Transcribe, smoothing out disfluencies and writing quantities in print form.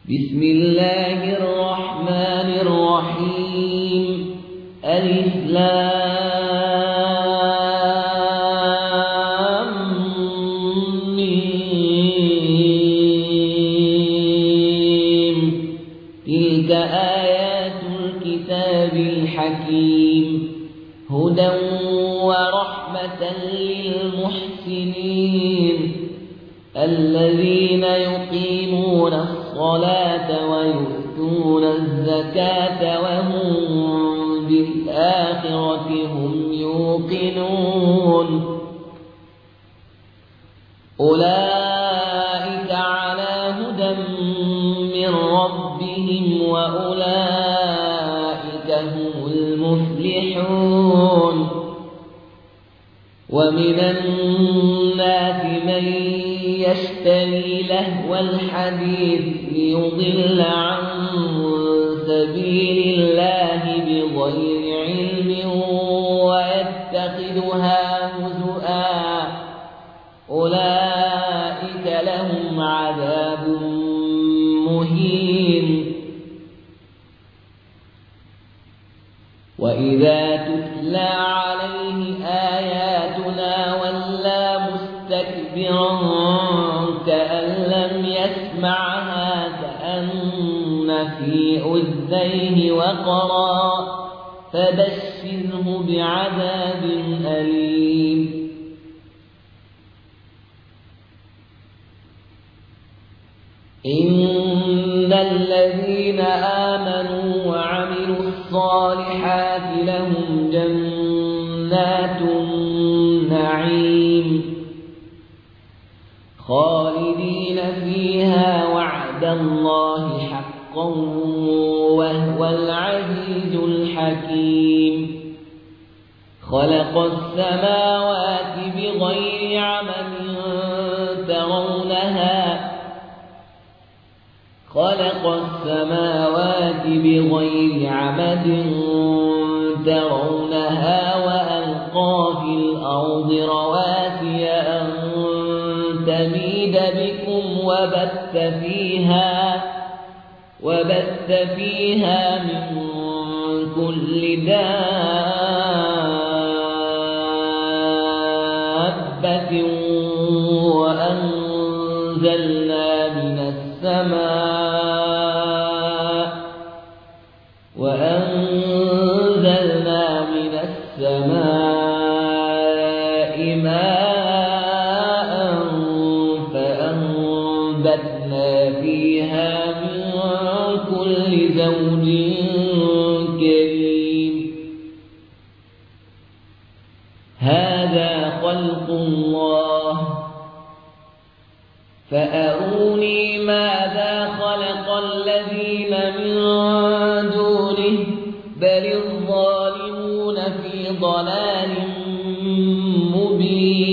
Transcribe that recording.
بسم الله الرحمن الرحيم. ألف لام ميم. تلك آيات الكتاب الحكيم، هدى ورحمة للمحسنين الذين يقيمون الصلاة ويؤتون الزكاة وهم بالآخرة هم يوقنون. أولئك على هدى من ربهم وأولئك هم المفلحون. ومن الناس من يشتري لهو الحديث ليضل عن سبيل الله بغير علم ويتخذها هزؤا، أولئك لهم عذاب مهين. وإذا تتلى عليه آياتنا ولى مستكبرا كأن لم يسمعها كأن في أذنيه وقرا، فبشره بعذاب أليم. إن الذين آمنوا وعملوا الصالحات لهم جنات النعيم خالدين فيها وعد الله حقا وهو العزيز الحكيم. خلق السماوات بغير عمد ترونها وألقى في الأرض رواسي أن تميد بكم وبث فيها من كل دابة وأنزلنا من السماء ماء فأنبتنا فيها من كل زوج كريم. هذا خلق الله فأروني ماذا خلق الذين من دونه بل الظالمون في ضلال مبين.